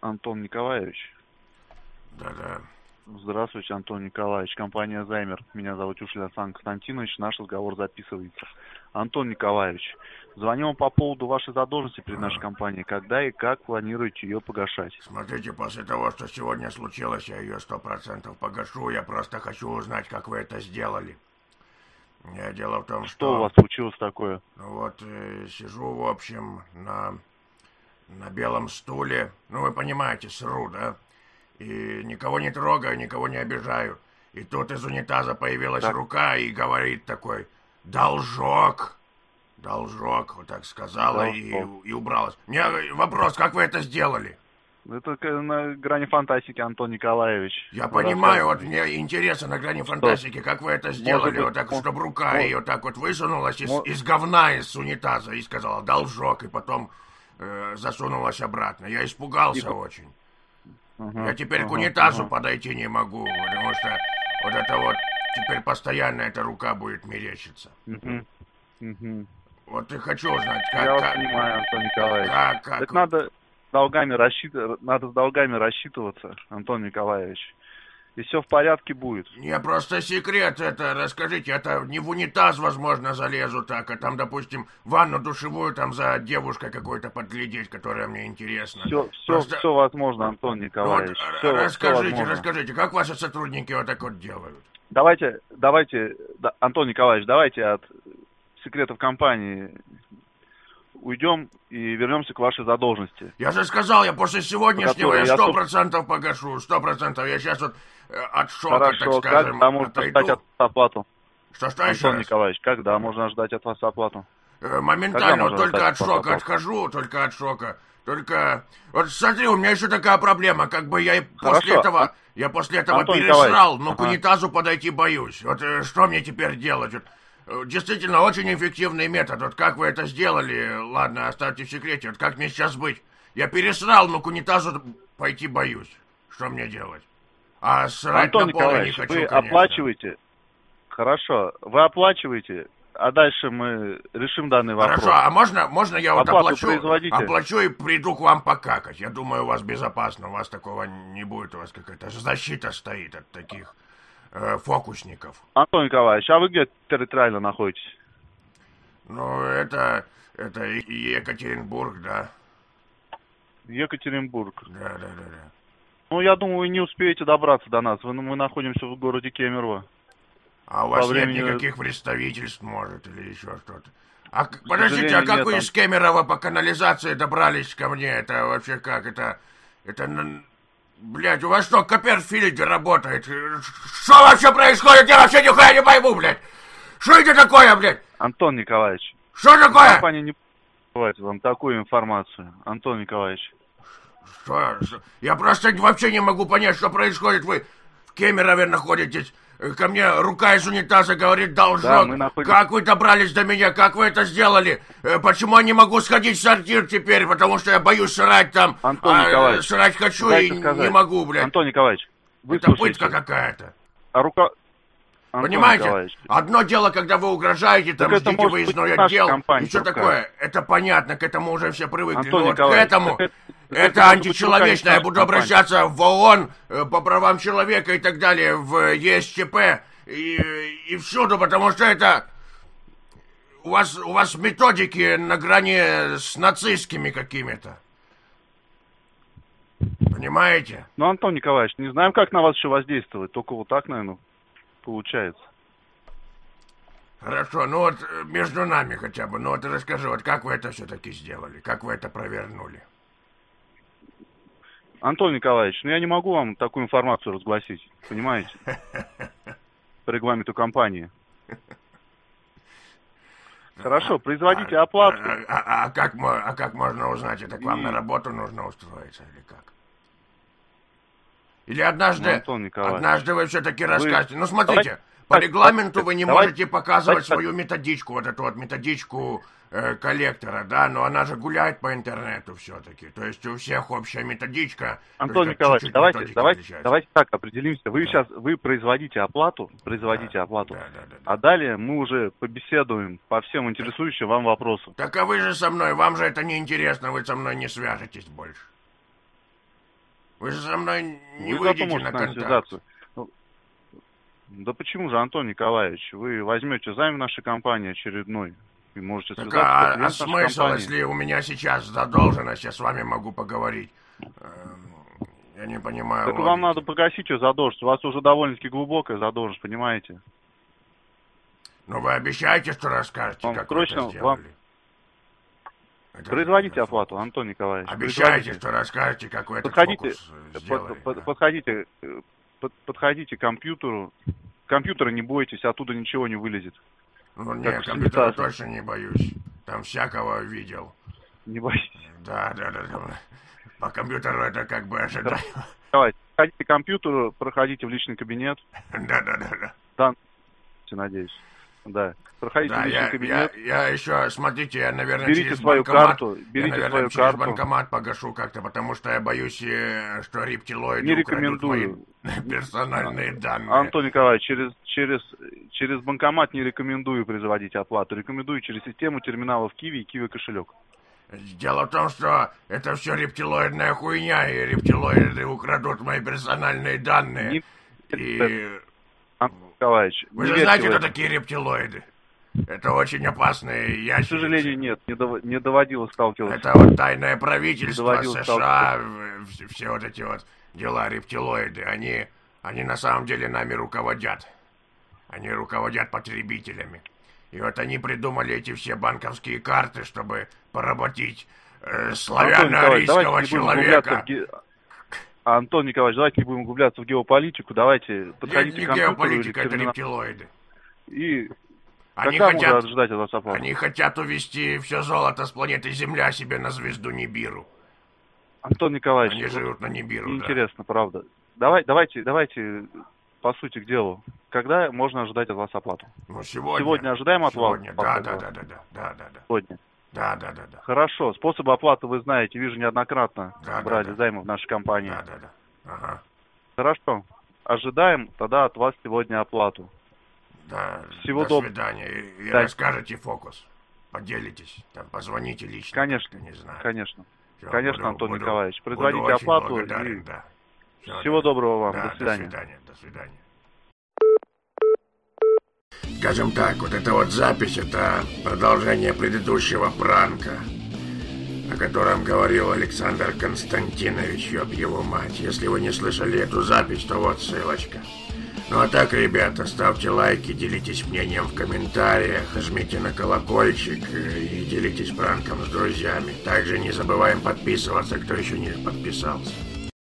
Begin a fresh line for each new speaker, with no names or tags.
Антон Николаевич.
Да-да.
Здравствуйте, Антон Николаевич. Компания «Займер». Меня зовут Чушин Александр Константинович. Наш разговор записывается. Антон Николаевич, звоню вам по поводу вашей задолженности перед нашей компанией. Когда и как планируете ее погашать?
Смотрите, после того, что сегодня случилось, я ее 100% погашу. Я просто хочу узнать, как вы это сделали. Дело в том,
Что у вас случилось такое?
Сижу, в общем, на белом стуле. Ну, вы понимаете, сру, да? И никого не трогаю, никого не обижаю. И тут из унитаза появилась рука и говорит такой: «Должок». Должок, вот так сказала и убралась. У меня вопрос, как вы это сделали?
Это на грани фантастики, Антон Николаевич.
Я понимаю, вот мне интересно на грани фантастики, как вы это сделали, вот так, чтобы рука ее так вот высунулась из говна, из унитаза, и сказала «должок», и потом засунулась обратно. Я испугался очень. Я теперь к унитазу подойти не могу, потому что вот это вот теперь постоянно эта рука будет мерещиться. Вот и хочу узнать, как...
Я вас понимаю, Антон Николаевич. Так надо с долгами рассчитываться, Антон Николаевич. И все в порядке будет.
Не, просто секрет это, расскажите, это не в унитаз, возможно, залезу так, а там, допустим, ванну душевую там за девушкой какой-то подглядеть, которая мне интересна.
Все возможно, Антон Николаевич.
Вот, расскажите, как ваши сотрудники вот так вот делают?
Давайте, Антон Николаевич, давайте от секретов компании уйдем и вернемся к вашей задолженности.
Я же сказал, я после сегодняшнего я 100% погашу, 100%. Я сейчас вот от шока,
Хорошо,
так скажем,
когда можно ждать от вас оплату?
Что еще
Антон Николаевич, когда можно ждать от вас оплату?
Моментально, вот только от шока отхожу, только от шока. Только, вот смотри, у меня еще такая проблема, как бы я после этого пересрал, но к унитазу подойти боюсь. Вот что мне теперь делать? Вот, действительно, очень эффективный метод. Вот как вы это сделали, ладно, оставьте в секрете. Вот как мне сейчас быть? Я пересрал, но к унитазу пойти боюсь. Что мне делать? А срать
Антон
на поле не
Николаевич,
хочу,
вы
конечно.
оплачиваете? Хорошо, вы оплачиваете, а дальше мы решим данный вопрос.
Хорошо, а можно я вот оплачу и приду к вам покакать? Я думаю, у вас безопасно, у вас такого не будет, у вас какая-то защита стоит от таких фокусников.
Антон Николаевич, а вы где территориально находитесь?
Ну, это Екатеринбург, да.
Екатеринбург.
Да.
Ну, я думаю, вы не успеете добраться до нас. Мы находимся в городе Кемерово.
А у вас нет никаких представительств, может, или еще что-то? Подождите, а как вы из Кемерово по канализации добрались ко мне? Это вообще как? Это... Блядь, у вас что, Копперфильд работает? Что вообще происходит? Я вообще нихуя не пойму, блядь! Что это такое, блядь?
Антон Николаевич.
Что такое?
Компания не давайте вам такую информацию, Антон Николаевич.
Что? Я просто вообще не могу понять, что происходит. Вы в Кемерове находитесь. Ко мне рука из унитаза говорит «должок». Да, как вы добрались до меня? Как вы это сделали? Почему я не могу сходить в сортир теперь? Потому что я боюсь срать там.
Антон Николаевич,
срать хочу и не могу, блядь.
Антон Николаевич,
это пытка какая-то.
Понимаете?
Николаевич. Одно дело, когда вы угрожаете, там ждите выездной отдел, и все такое. Это понятно, к этому уже все привыкли. Но вот к этому, это античеловечно. Я буду обращаться в ООН по правам человека и так далее, в ЕСЧП и всюду, потому что это... У вас методики на грани с нацистскими какими-то. Понимаете?
Ну, Антон Николаевич, не знаем, как на вас еще воздействовать. Только вот так, наверное, получается.
Хорошо, ну вот между нами хотя бы, ну вот расскажи, вот как вы это все-таки сделали, как вы это провернули?
Антон Николаевич, ну я не могу вам такую информацию разгласить, понимаете? По регламенту компании. Хорошо, производите оплату.
А как можно узнать, это к вам на работу нужно устроиться или как? Или однажды вы все-таки расскажете. Ну смотрите, по регламенту вы не можете показывать свою методичку, вот эту вот методичку коллектора, да, но она же гуляет по интернету все-таки. То есть у всех общая методичка.
Антон Николаевич, давайте так определимся. Вы производите оплату,
Да.
А далее мы уже побеседуем по всем интересующим вам вопросам.
Так а вы же со мной, вам же это не интересно, вы со мной не свяжетесь больше. Вы же со мной не
Вы
выйдете
зато можете
на
с нами
контакт.
связаться. Да почему же, Антон Николаевич, вы возьмете займ в нашей компании очередной и можете
Так,
связаться как
а
клиент нашей
смысл,
компании.
если у меня сейчас задолженность, я с вами могу поговорить? Я не понимаю
Так
логики.
вам надо погасить ее задолженность. У вас уже довольно-таки глубокая задолженность, понимаете?
Но вы обещаете, что расскажете,
Вам
как
срочно,
вы это сделали?
Производите оплату, Антон Николаевич.
Обещайте, что расскажете, как вы этот фокус сделали.
Подходите к компьютеру. Компьютера не бойтесь, оттуда ничего не вылезет.
Ну нет, компьютера точно не боюсь. Там всякого видел.
Не боитесь?
Да. По компьютеру это как бы ожидаю.
Давайте, подходите к компьютеру, проходите в личный кабинет.
Да.
Там, надеюсь. Да. Проходите в личный кабинет.
Я еще, смотрите, я, наверное,
берите
через
свою
банкомат...
карту.
через банкомат погашу как-то, потому что я боюсь, что рептилоиды
не
украдут мои
рекомендую.
персональные данные.
Антон Николаевич, через банкомат не рекомендую производить оплату. Рекомендую через систему терминалов Киви и Киви кошелек.
Дело в том, что это все рептилоидная хуйня, и рептилоиды украдут мои персональные данные.
Антон Николаевич,
вы же знаете, кто такие рептилоиды? Это очень опасные ящерицы.
К сожалению, нет, не доводилось сталкиваться.
Это вот тайное правительство США, все вот эти вот дела, рептилоиды, они на самом деле нами руководят. Они руководят потребителями. И вот они придумали эти все банковские карты, чтобы поработить славяно-арийского человека.
Антон Николаевич, давайте не будем углубляться в геополитику, давайте подходите
не
к компьютеру.
Геополитика, это рептилоиды.
И
они
хотят ждать от вас оплату?
Они хотят увезти все золото с планеты Земля себе на звезду Нибиру.
Антон Николаевич,
они живут на Нибиру,
интересно, правда. Давайте по сути к делу. Когда можно ожидать от вас оплату?
Ну, сегодня.
Сегодня ожидаем от вас?
Да.
Сегодня?
Да.
Хорошо. Способы оплаты вы знаете. Вижу, неоднократно брали займы в нашей компании.
Да. Ага.
Хорошо. Ожидаем тогда от вас сегодня оплату.
Да.
Всего
до свидания. И расскажете фокус. Поделитесь. Там позвоните лично.
Конечно.
Не знаю.
Конечно.
Все,
Конечно, Антон Николаевич.
Буду
Производите оплату. Всего доброго вам. До свидания.
До свидания. Скажем так, вот эта вот запись, это продолжение предыдущего пранка, о котором говорил Александр Константинович, ёб его мать. Если вы не слышали эту запись, то вот ссылочка. Ну а так, ребята, ставьте лайки, делитесь мнением в комментариях, жмите на колокольчик и делитесь пранком с друзьями. Также не забываем подписываться, кто еще не подписался.